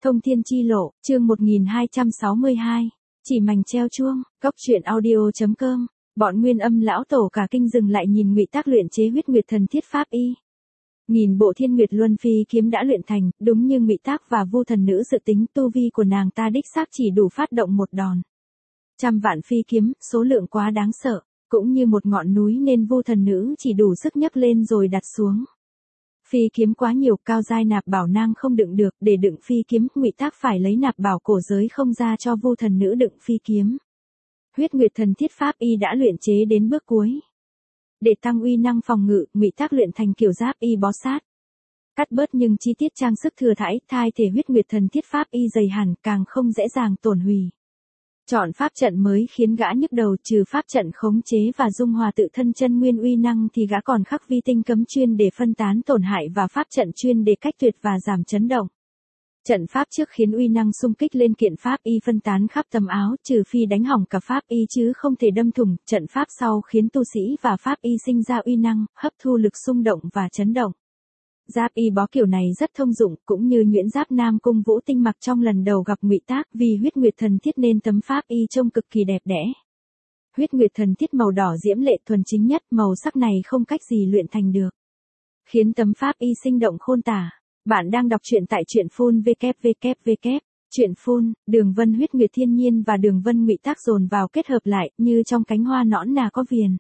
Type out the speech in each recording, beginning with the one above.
Thông thiên chi lộ, chương 1262. Chỉ mảnh treo chuông, góc truyện audio.com. Bọn Nguyên Âm lão tổ cả kinh dừng lại nhìn Ngụy Tác luyện chế Huyết Nguyệt Thần Thiết Pháp y. Nghìn bộ Thiên Nguyệt Luân Phi kiếm đã luyện thành, đúng như Ngụy Tác và Vu Thần Nữ dự tính, tu vi của nàng ta đích xác chỉ đủ phát động một đòn. Trăm vạn phi kiếm, số lượng quá đáng sợ, cũng như một ngọn núi nên Vu Thần Nữ chỉ đủ sức nhấc lên rồi đặt xuống. Phi kiếm quá nhiều, cao giai nạp bảo nang không đựng được, để đựng phi kiếm, Ngụy Tác phải lấy nạp bảo cổ giới không ra cho Vu Thần Nữ đựng phi kiếm. Huyết Nguyệt Thần Thiết Pháp y đã luyện chế đến bước cuối. Để tăng uy năng phòng ngự, Ngụy Tác luyện thành kiểu giáp y bó sát. Cắt bớt nhưng chi tiết trang sức thừa thãi, thay thể Huyết Nguyệt Thần Thiết Pháp y dày hẳn, càng không dễ dàng tổn hủy. Chọn pháp trận mới khiến gã nhức đầu, trừ pháp trận khống chế và dung hòa tự thân chân nguyên uy năng thì gã còn khắc vi tinh cấm chuyên để phân tán tổn hại và pháp trận chuyên để cách tuyệt và giảm chấn động. Trận pháp trước khiến uy năng xung kích lên kiện pháp y phân tán khắp tầm áo, trừ phi đánh hỏng cả pháp y chứ không thể đâm thủng. Trận pháp sau khiến tu sĩ và pháp y sinh ra uy năng, hấp thu lực xung động và chấn động. Giáp y bó kiểu này rất thông dụng, cũng như nhuyễn giáp Nam Cung Vũ Tinh mặc trong lần đầu gặp Ngụy Tác, vì Huyết Nguyệt Thần Thiết nên tấm pháp y trông cực kỳ đẹp đẽ. Huyết Nguyệt Thần Thiết màu đỏ diễm lệ thuần chính nhất, màu sắc này không cách gì luyện thành được, khiến tấm pháp y sinh động khôn tả. Bạn đang đọc truyện tại truyện phun www. Truyện phun, đường vân Huyết Nguyệt Thiên Nhiên và đường vân Ngụy Tác dồn vào kết hợp lại, như trong cánh hoa nõn nà có viền.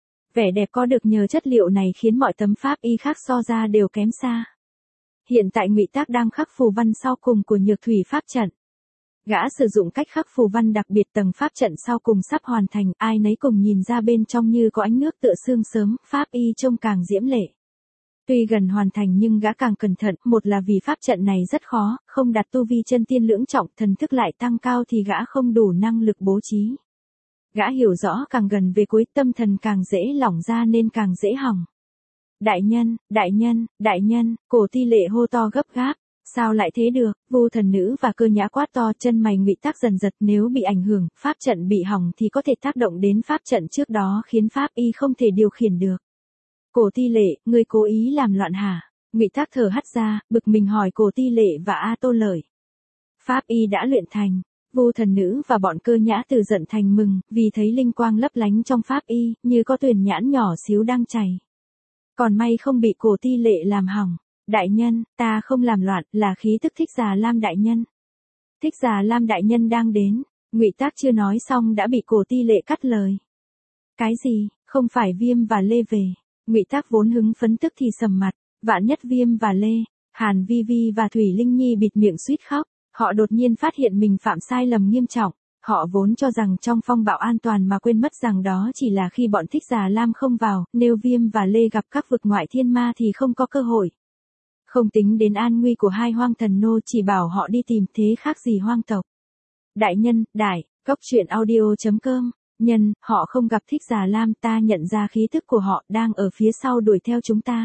Vẻ đẹp có được nhờ chất liệu này khiến mọi tấm pháp y khác so ra đều kém xa. Hiện tại Ngụy Tác đang khắc phù văn sau cùng của Nhược Thủy pháp trận. Gã sử dụng cách khắc phù văn đặc biệt, tầng pháp trận sau cùng sắp hoàn thành, ai nấy cùng nhìn ra bên trong như có ánh nước tựa sương sớm, pháp y trông càng diễm lệ. Tuy gần hoàn thành nhưng gã càng cẩn thận, một là vì pháp trận này rất khó, không đạt tu vi chân tiên lưỡng trọng, thần thức lại tăng cao thì gã không đủ năng lực bố trí. Gã hiểu rõ càng gần về cuối tâm thần càng dễ lỏng ra nên càng dễ hỏng. Đại nhân, đại nhân, đại nhân, Cổ Ti Lệ hô to gấp gáp. Sao lại thế được? Vu Thần Nữ và Cơ Nhã quát to, chân mày Ngụy Tác dần giật, nếu bị ảnh hưởng, pháp trận bị hỏng thì có thể tác động đến pháp trận trước đó khiến pháp y không thể điều khiển được. Cổ Ti Lệ, ngươi cố ý làm loạn hả? Ngụy Tác thở hắt ra, bực mình hỏi Cổ Ti Lệ và A Tô Lợi. Pháp y đã luyện thành. Vu Thần Nữ và bọn Cơ Nhã từ giận thành mừng, vì thấy linh quang lấp lánh trong pháp y, như có tuyền nhãn nhỏ xíu đang chảy. Còn may không bị Cổ Ti Lệ làm hỏng. Đại nhân, ta không làm loạn, là khí tức Thích Già Lam đại nhân. Thích Già Lam đại nhân đang đến. Ngụy Tác chưa nói xong đã bị Cổ Ti Lệ cắt lời. Cái gì? Không phải Viêm và Lê về? Ngụy Tác vốn hứng phấn tức thì sầm mặt. Vạn nhất Viêm và Lê, Hàn Vi Vi và Thủy Linh Nhi bịt miệng suýt khóc. Họ đột nhiên phát hiện mình phạm sai lầm nghiêm trọng. Họ vốn cho rằng trong phong bạo an toàn mà quên mất rằng đó chỉ là khi bọn Thích Già Lam không vào, nếu Viêm và Lê gặp các vực ngoại thiên ma thì không có cơ hội. Không tính đến an nguy của hai hoang thần nô, chỉ bảo họ đi tìm, thế khác gì hoang tộc. Đại nhân, góc truyện audio.com. Nhân, họ không gặp Thích Già Lam, ta nhận ra khí tức của họ đang ở phía sau đuổi theo chúng ta.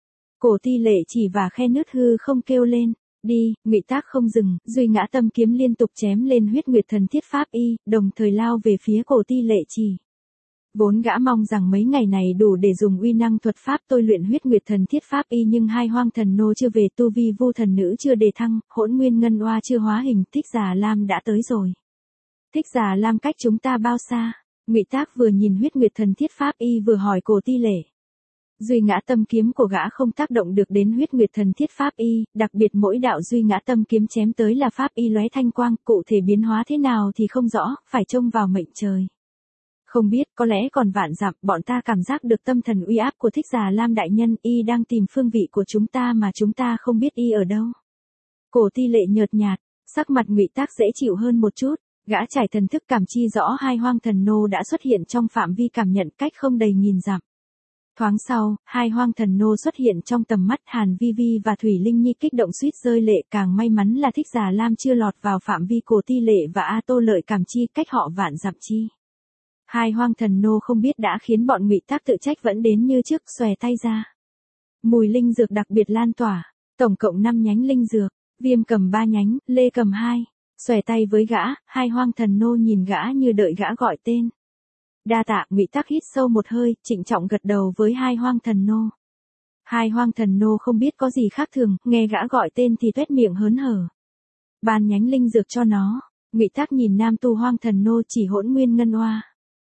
Cổ Ti Lệ chỉ và khe nứt hư không kêu lên. Đi, Ngụy Tác không dừng, duy ngã tâm kiếm liên tục chém lên Huyết Nguyệt Thần Thiết Pháp y, đồng thời lao về phía Cổ Ti Lệ chỉ. Vốn gã mong rằng mấy ngày này đủ để dùng uy năng thuật pháp tôi luyện Huyết Nguyệt Thần Thiết Pháp y, nhưng hai hoang thần nô chưa về, tu vi Vu Thần Nữ chưa đề thăng, Hỗn Nguyên Ngân Oa chưa hóa hình, Thích Già Lam đã tới rồi. Thích Già Lam cách chúng ta bao xa? Ngụy Tác vừa nhìn Huyết Nguyệt Thần Thiết Pháp y vừa hỏi Cổ Ti Lệ. Duy ngã tâm kiếm của gã không tác động được đến Huyết Nguyệt Thần Thiết Pháp y, đặc biệt mỗi đạo duy ngã tâm kiếm chém tới là pháp y lóe thanh quang, cụ thể biến hóa thế nào thì không rõ, phải trông vào mệnh trời. Không biết, có lẽ còn vạn dặm, bọn ta cảm giác được tâm thần uy áp của Thích Già Lam đại nhân, y đang tìm phương vị của chúng ta mà chúng ta không biết y ở đâu. Cổ Ti Lệ nhợt nhạt, sắc mặt Ngụy Tác dễ chịu hơn một chút, gã trải thần thức cảm chi rõ hai hoang thần nô đã xuất hiện trong phạm vi cảm nhận cách không đầy nghìn dặm. Thoáng sau, hai hoang thần nô xuất hiện trong tầm mắt, Hàn Vi Vi và Thủy Linh Nhi kích động suýt rơi lệ, càng may mắn là Thích Già Lam chưa lọt vào phạm vi Cổ Ti Lệ và A Tô Lợi cảm chi, cách họ vạn dặm chi. Hai hoang thần nô không biết đã khiến bọn Ngụy Tác tự trách vẫn đến như trước, xòe tay ra. Mùi linh dược đặc biệt lan tỏa, tổng cộng 5 nhánh linh dược, Viêm cầm 3 nhánh, Lê cầm 2, xòe tay với gã, hai hoang thần nô nhìn gã như đợi gã gọi tên. Đa tạ. Ngụy Tác hít sâu một hơi, trịnh trọng gật đầu với hai hoang thần nô. Hai hoang thần nô không biết có gì khác thường, nghe gã gọi tên thì tuét miệng hớn hở. ban nhánh linh dược cho nó. Ngụy Tác nhìn nam tu hoang thần nô chỉ Hỗn Nguyên Ngân Oa.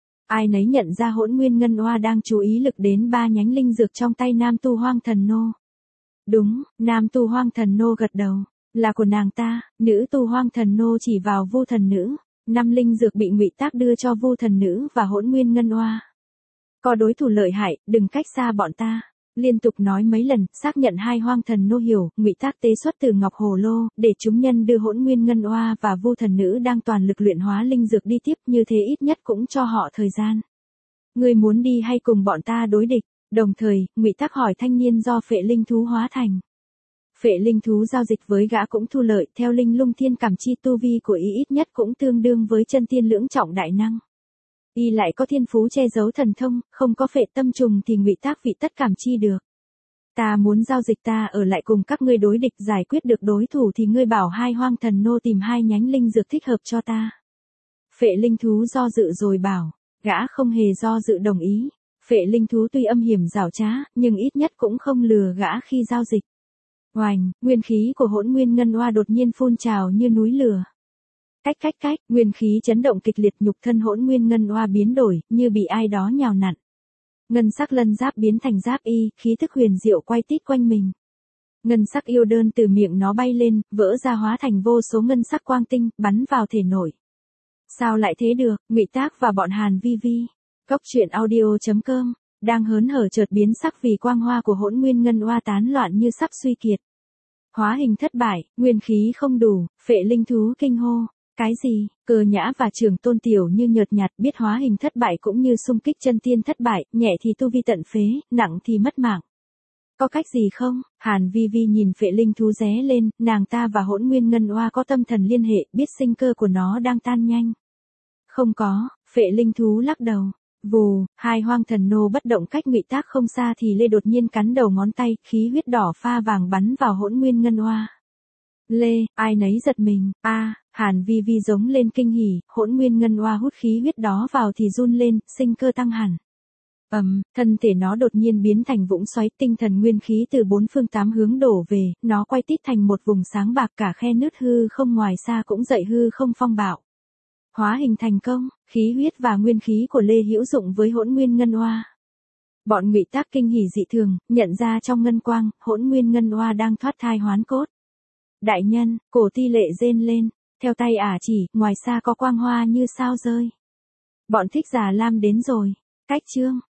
Ai nấy nhận ra Hỗn Nguyên Ngân Oa đang chú ý lực đến ba nhánh linh dược trong tay nam tu hoang thần nô. Đúng, nam tu hoang thần nô gật đầu, là của nàng ta. Nữ tu hoang thần nô chỉ vào Vu thần nữ. 5 linh dược bị Ngụy Tác đưa cho Vu thần nữ và Hỗn Nguyên Ngân Oa. Có đối thủ lợi hại, đừng cách xa bọn ta. Liên tục nói mấy lần, xác nhận hai hoang thần nô hiểu. Ngụy Tác tế xuất từ ngọc hồ lô, để chúng nhân đưa Hỗn Nguyên Ngân Oa và Vu thần nữ đang toàn lực luyện hóa linh dược đi tiếp, như thế ít nhất cũng cho họ thời gian. Ngươi muốn đi hay cùng bọn ta đối địch? Đồng thời, Ngụy Tác hỏi thanh niên do phệ linh thú hóa thành. Phệ linh thú giao dịch với gã cũng thu lợi, theo linh lung thiên cảm chi tu vi của y ít nhất cũng tương đương với chân tiên lưỡng trọng đại năng. Y lại có thiên phú che giấu thần thông, không có phệ tâm trùng thì Ngụy Tác vị tất cảm chi được. Ta muốn giao dịch, ta ở lại cùng các ngươi đối địch, giải quyết được đối thủ thì ngươi bảo hai hoang thần nô tìm hai nhánh linh dược thích hợp cho ta. Phệ linh thú do dự rồi bảo, gã không hề do dự đồng ý. Phệ linh thú tuy âm hiểm giảo trá, nhưng ít nhất cũng không lừa gã khi giao dịch. Oành, nguyên khí của Hỗn Nguyên Ngân Oa đột nhiên phun trào như núi lửa. Cách, nguyên khí chấn động kịch liệt, nhục thân Hỗn Nguyên Ngân Oa biến đổi, như bị ai đó nhào nặn. Ngân sắc lân giáp biến thành giáp y, khí thức huyền diệu quay tít quanh mình. Ngân sắc yêu đơn từ miệng nó bay lên, vỡ ra hóa thành vô số ngân sắc quang tinh, bắn vào thể nội. Sao lại thế được? Ngụy Tác và bọn Hàn Vi Vi. Cốc truyện audio.com đang hớn hở chợt biến sắc vì quang hoa của Hỗn Nguyên Ngân Oa tán loạn như sắp suy kiệt. Hóa hình thất bại, nguyên khí không đủ, phệ linh thú kinh hô. Cái gì? Cơ Nhã và Trường Tôn Tiểu Như nhợt nhạt, biết hóa hình thất bại cũng như xung kích chân tiên thất bại, nhẹ thì tu vi tận phế, nặng thì mất mạng. Có cách gì không? Hàn Vi Vi nhìn phệ linh thú ré lên, nàng ta và Hỗn Nguyên Ngân Oa có tâm thần liên hệ, biết sinh cơ của nó đang tan nhanh. Không có, phệ linh thú lắc đầu. Vù, hai hoang thần nô bất động cách Ngụy Tác không xa thì Lê đột nhiên cắn đầu ngón tay, khí huyết đỏ pha vàng bắn vào Hỗn Nguyên Ngân Oa. Lê, ai nấy giật mình. Hàn Vi Vi giống lên kinh hỉ, Hỗn Nguyên Ngân Oa hút khí huyết đó vào thì run lên, sinh cơ tăng hẳn. Thân thể nó đột nhiên biến thành vũng xoáy, tinh thần nguyên khí từ bốn phương tám hướng đổ về, nó quay tít thành một vùng sáng bạc, cả khe nứt hư không ngoài xa cũng dậy hư không phong bạo. Hóa hình thành công, khí huyết và nguyên khí của Lê hữu dụng với Hỗn Nguyên Ngân Oa. Bọn Ngụy Tác kinh hỉ dị thường, nhận ra trong ngân quang, Hỗn Nguyên Ngân Oa đang thoát thai hoán cốt. Đại nhân, Cổ Ti Lệ rên lên, theo tay ả chỉ, ngoài xa có quang hoa như sao rơi. Bọn Thích Giả Lam đến rồi. Cách chương